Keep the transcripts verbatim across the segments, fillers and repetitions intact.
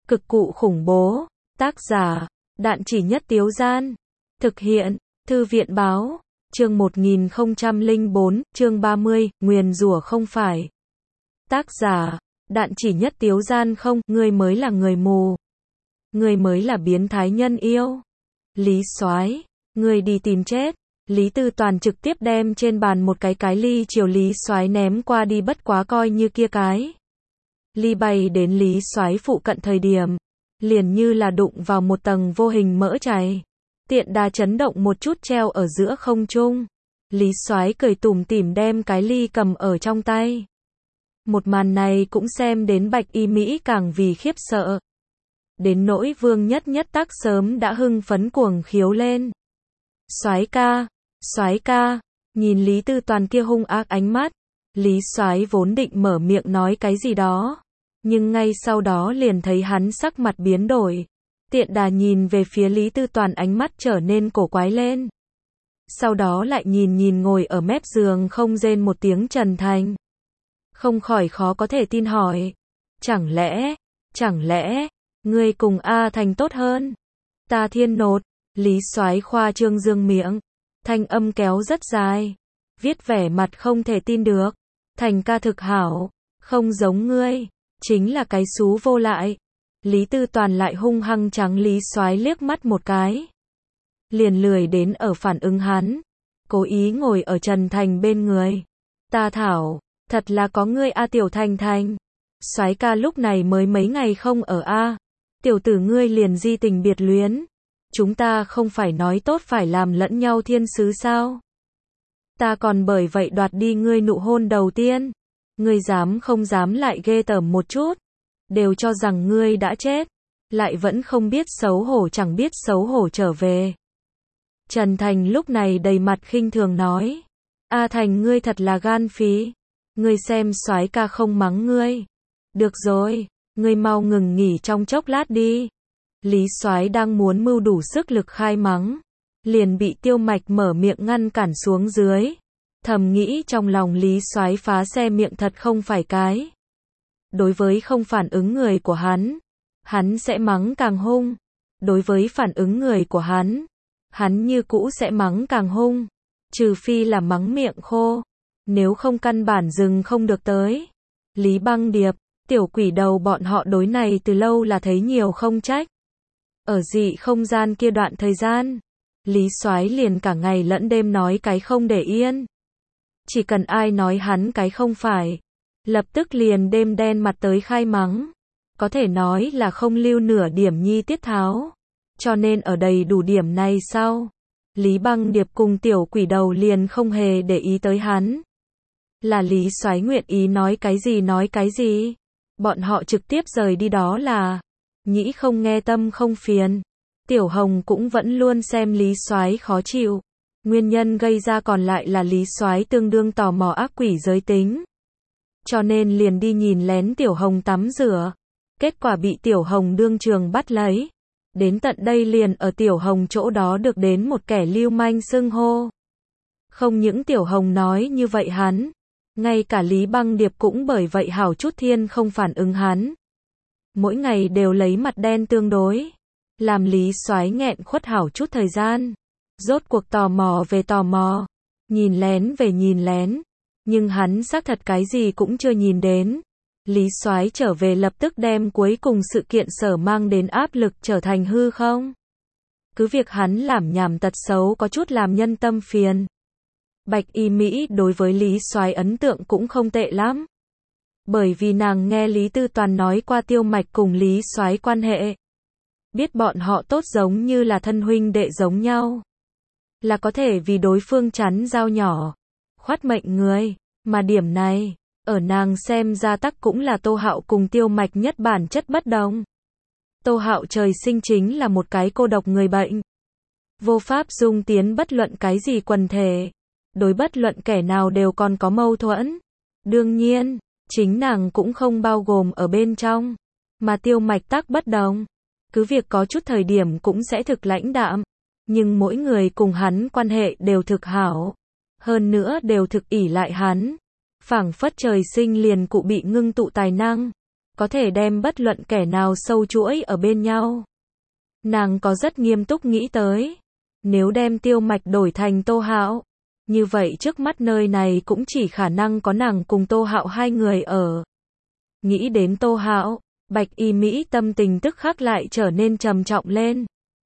Cực cụ khủng bố. Tác giả, Đạn Chỉ Nhất Tiếu Gian. Thực hiện, Thư viện báo. Chương một nghìn không trăm lẻ bốn, chương ba mươi, nguyền rủa không phải. Tác giả, Đạn Chỉ Nhất Tiếu Gian. Không, ngươi mới là người mù. Ngươi mới là biến thái nhân yêu. Lý Soái, ngươi đi tìm chết. Lý Tư Toàn trực tiếp đem trên bàn một cái cái ly chiều Lý Soái ném qua đi, bất quá coi như kia cái ly bay đến Lý Soái phụ cận thời điểm, liền như là đụng vào một tầng vô hình mỡ chày. Tiện đà chấn động một chút treo ở giữa không trung. Lý Soái cười tủm tỉm đem cái ly cầm ở trong tay. Một màn này cũng xem đến Bạch Y Mỹ càng vì khiếp sợ. Đến nỗi Vương Nhất Nhất Tắc sớm đã hưng phấn cuồng khiếu lên. Soái ca, Soái ca, nhìn Lý Tư Toàn kia hung ác ánh mắt, Lý Soái vốn định mở miệng nói cái gì đó, nhưng ngay sau đó liền thấy hắn sắc mặt biến đổi, tiện đà nhìn về phía Lý Tư Toàn, ánh mắt trở nên cổ quái lên. Sau đó lại nhìn nhìn ngồi ở mép giường không rên một tiếng Trần Thành. Không khỏi khó có thể tin hỏi, chẳng lẽ, chẳng lẽ, ngươi cùng A Thành tốt hơn? Ta thiên nột, Lý Soái khoa trương dương miệng, thanh âm kéo rất dài, viết vẻ mặt không thể tin được. Thành ca thực hảo, không giống ngươi, chính là cái xú vô lại. Lý Tư Toàn lại hung hăng trắng Lý Soái liếc mắt một cái, liền lười đến ở phản ứng hắn, cố ý ngồi ở Trần Thành bên người. Ta thảo, thật là có ngươi a tiểu Thành Thành. Soái ca lúc này mới mấy ngày không ở a, tiểu tử ngươi liền di tình biệt luyến. Chúng ta không phải nói tốt phải làm lẫn nhau thiên sứ sao? Ta còn bởi vậy đoạt đi ngươi nụ hôn đầu tiên. Ngươi dám không dám lại ghê tởm một chút. Đều cho rằng ngươi đã chết, lại vẫn không biết xấu hổ, chẳng biết xấu hổ trở về. Trần Thành lúc này đầy mặt khinh thường nói. A Thành, ngươi thật là gan phí. Ngươi xem Soái ca không mắng ngươi. Được rồi, ngươi mau ngừng nghỉ trong chốc lát đi. Lý Soái đang muốn mưu đủ sức lực khai mắng, liền bị Tiêu Mạch mở miệng ngăn cản xuống dưới. Thầm nghĩ trong lòng Lý Soái phá xe miệng thật không phải cái. Đối với không phản ứng người của hắn, hắn sẽ mắng càng hung. Đối với phản ứng người của hắn, hắn như cũ sẽ mắng càng hung. Trừ phi là mắng miệng khô, nếu không căn bản dừng không được tới. Lý Băng Điệp, Tiểu Quỷ Đầu bọn họ đối này từ lâu là thấy nhiều không trách. Ở dị không gian kia đoạn thời gian, Lý Soái liền cả ngày lẫn đêm nói cái không để yên. Chỉ cần ai nói hắn cái không phải, lập tức liền đêm đen mặt tới khai mắng. Có thể nói là không lưu nửa điểm nhi tiết tháo. Cho nên ở đầy đủ điểm này sau, Lý Băng Điệp cùng Tiểu Quỷ Đầu liền không hề để ý tới hắn. Là Lý Soái nguyện ý nói cái gì nói cái gì. Bọn họ trực tiếp rời đi, đó là nhĩ không nghe tâm không phiền. Tiểu Hồng cũng vẫn luôn xem Lý Soái khó chịu. Nguyên nhân gây ra còn lại là Lý Soái tương đương tò mò ác quỷ giới tính. Cho nên liền đi nhìn lén Tiểu Hồng tắm rửa. Kết quả bị Tiểu Hồng đương trường bắt lấy. Đến tận đây liền ở Tiểu Hồng chỗ đó được đến một kẻ lưu manh xưng hô. Không những Tiểu Hồng nói như vậy hắn, ngay cả Lý Băng Điệp cũng bởi vậy hảo chút thiên không phản ứng hắn. Mỗi ngày đều lấy mặt đen tương đối, làm Lý Soái nghẹn khuất hảo chút thời gian. Rốt cuộc tò mò về tò mò, nhìn lén về nhìn lén, nhưng hắn xác thật cái gì cũng chưa nhìn đến. Lý Soái trở về lập tức đem cuối cùng sự kiện sở mang đến áp lực trở thành hư không. Cứ việc hắn làm nhảm tật xấu có chút làm nhân tâm phiền. Bạch Y Mỹ đối với Lý Soái ấn tượng cũng không tệ lắm. Bởi vì nàng nghe Lý Tư Toàn nói qua Tiêu Mạch cùng Lý Soái quan hệ. Biết bọn họ tốt giống như là thân huynh đệ giống nhau. Là có thể vì đối phương chắn dao nhỏ, khoát mệnh người. Mà điểm này, ở nàng xem ra tắc cũng là Tô Hạo cùng Tiêu Mạch nhất bản chất bất đồng. Tô Hạo trời sinh chính là một cái cô độc người bệnh. Vô pháp dung tiến bất luận cái gì quần thể. Đối bất luận kẻ nào đều còn có mâu thuẫn. Đương nhiên, chính nàng cũng không bao gồm ở bên trong. Mà Tiêu Mạch tắc bất đồng. Cứ việc có chút thời điểm cũng sẽ thực lãnh đạm. Nhưng mỗi người cùng hắn quan hệ đều thực hảo. Hơn nữa đều thực ỷ lại hắn. Phảng phất trời sinh liền cụ bị ngưng tụ tài năng. có thể đem bất luận kẻ nào sâu chuỗi ở bên nhau. Nàng có rất nghiêm túc nghĩ tới, nếu đem Tiêu Mạch đổi thành Tô Hạo, như vậy trước mắt nơi này cũng chỉ khả năng có nàng cùng Tô Hạo hai người ở. Nghĩ đến Tô Hạo, Bạch Y Mỹ tâm tình tức khắc lại trở nên trầm trọng lên.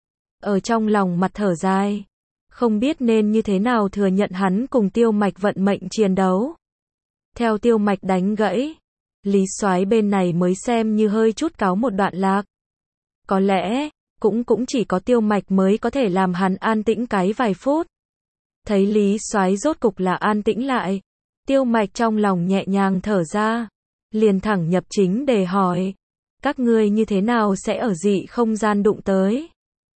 Ở trong lòng mặt thở dài, không biết nên như thế nào thừa nhận hắn cùng Tiêu Mạch vận mệnh chiến đấu. Theo Tiêu Mạch đánh gãy, Lý Soái bên này mới xem như hơi chút cáo một đoạn lạc. Có lẽ, cũng cũng chỉ có Tiêu Mạch mới có thể làm hắn an tĩnh cái vài phút. Thấy Lý Soái rốt cục là an tĩnh lại, Tiêu Mạch trong lòng nhẹ nhàng thở ra, liền thẳng nhập chính để hỏi, các ngươi như thế nào sẽ ở dị không gian đụng tới?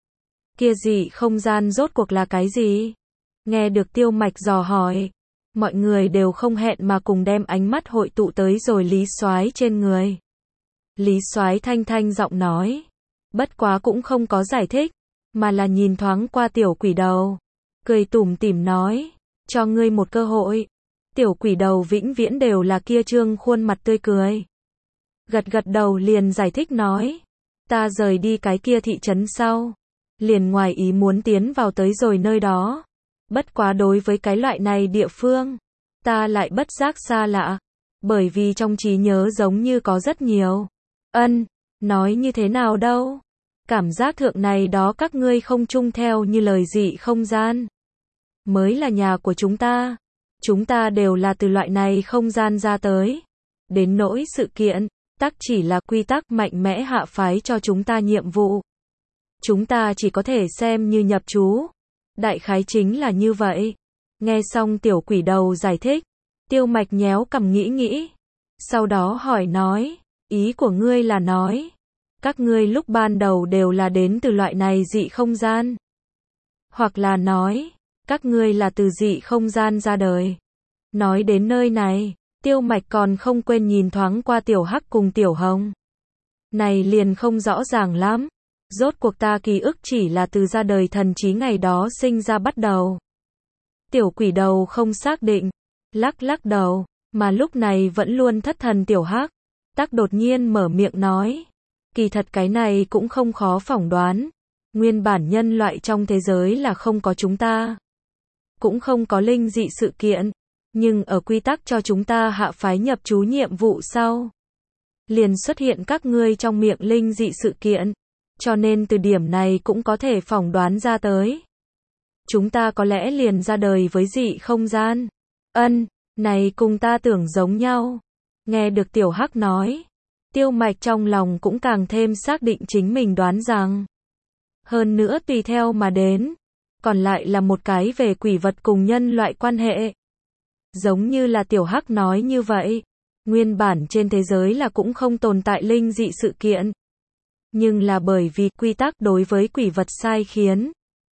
Kia dị không gian rốt cuộc là cái gì? Nghe được Tiêu Mạch dò hỏi, mọi người đều không hẹn mà cùng đem ánh mắt hội tụ tới rồi Lý Soái trên người. Lý Soái thanh thanh giọng nói, bất quá cũng không có giải thích, mà là nhìn thoáng qua tiểu quỷ đầu, cười tủm tỉm nói, cho ngươi một cơ hội. Tiểu quỷ đầu vĩnh viễn đều là kia trương khuôn mặt tươi cười. Gật gật đầu liền giải thích nói, ta rời đi cái kia thị trấn sau, liền ngoài ý muốn tiến vào tới rồi nơi đó. Bất quá đối với cái loại này địa phương, ta lại bất giác xa lạ, bởi vì trong trí nhớ giống như có rất nhiều. Ân, nói như thế nào đâu? Cảm giác thượng này đó các ngươi không chung theo như lời dị không gian. Mới là nhà của chúng ta. Chúng ta đều là từ loại này không gian ra tới. Đến nỗi sự kiện, tắc chỉ là quy tắc mạnh mẽ hạ phái cho chúng ta nhiệm vụ. Chúng ta chỉ có thể xem như nhập chú. Đại khái chính là như vậy. Nghe xong tiểu quỷ đầu giải thích, Tiêu Mạch nhéo cằm nghĩ nghĩ. Sau đó hỏi nói, ý của ngươi là nói, các ngươi lúc ban đầu đều là đến từ loại này dị không gian. Hoặc là nói, các ngươi là từ dị không gian ra đời. Nói đến nơi này, Tiêu Mạch còn không quên nhìn thoáng qua Tiểu Hắc cùng Tiểu Hồng. Này liền không rõ ràng lắm. Rốt cuộc ta ký ức chỉ là từ ra đời thần trí ngày đó sinh ra bắt đầu. Tiểu quỷ đầu không xác định, lắc lắc đầu, mà lúc này vẫn luôn thất thần Tiểu Hắc, tắc đột nhiên mở miệng nói, kỳ thật cái này cũng không khó phỏng đoán, nguyên bản nhân loại trong thế giới là không có chúng ta, cũng không có linh dị sự kiện, nhưng ở quy tắc cho chúng ta hạ phái nhập chú nhiệm vụ sau, liền xuất hiện các ngươi trong miệng linh dị sự kiện. Cho nên từ điểm này cũng có thể phỏng đoán ra tới. Chúng ta có lẽ liền ra đời với dị không gian. Ân, này cùng ta tưởng giống nhau. Nghe được Tiểu Hắc nói, Tiêu Mạch trong lòng cũng càng thêm xác định chính mình đoán rằng. Hơn nữa tùy theo mà đến, còn lại là một cái về quỷ vật cùng nhân loại quan hệ. Giống như là Tiểu Hắc nói như vậy, nguyên bản trên thế giới là cũng không tồn tại linh dị sự kiện. Nhưng là bởi vì quy tắc đối với quỷ vật sai khiến.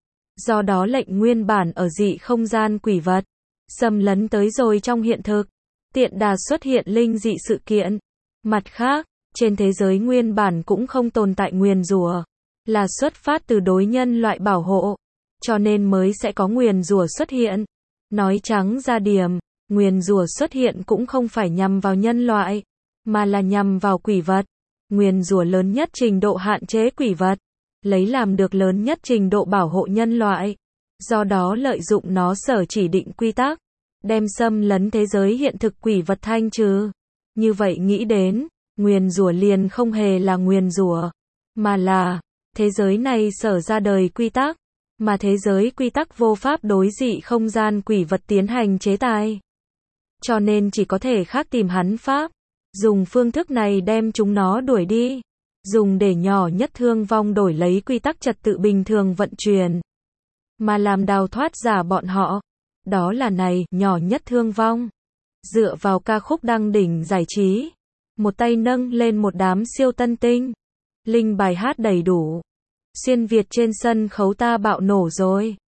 Do đó lệnh nguyên bản ở dị không gian quỷ vật, xâm lấn tới rồi trong hiện thực, tiện đà xuất hiện linh dị sự kiện. Mặt khác, trên thế giới nguyên bản cũng không tồn tại nguyền rủa, là xuất phát từ đối nhân loại bảo hộ, cho nên mới sẽ có nguyền rủa xuất hiện. Nói trắng ra điểm, nguyền rủa xuất hiện cũng không phải nhằm vào nhân loại, mà là nhằm vào quỷ vật. Nguyền rủa lớn nhất trình độ hạn chế quỷ vật, lấy làm được lớn nhất trình độ bảo hộ nhân loại. Do đó lợi dụng nó sở chỉ định quy tắc, đem xâm lấn thế giới hiện thực quỷ vật thanh trừ. Như vậy nghĩ đến, nguyền rủa liền không hề là nguyền rủa, mà là thế giới này sở ra đời quy tắc, mà thế giới quy tắc vô pháp đối dị không gian quỷ vật tiến hành chế tài. Cho nên chỉ có thể khác tìm hắn pháp. Dùng phương thức này đem chúng nó đuổi đi. Dùng để nhỏ nhất thương vong đổi lấy quy tắc trật tự bình thường vận chuyển. Mà làm đào thoát giả bọn họ. Đó là này, nhỏ nhất thương vong. Dựa vào ca khúc đăng đỉnh giải trí. Một tay nâng lên một đám siêu tân tinh. Linh bài hát đầy đủ. Xuyên Việt trên sân khấu ta bạo nổ rồi.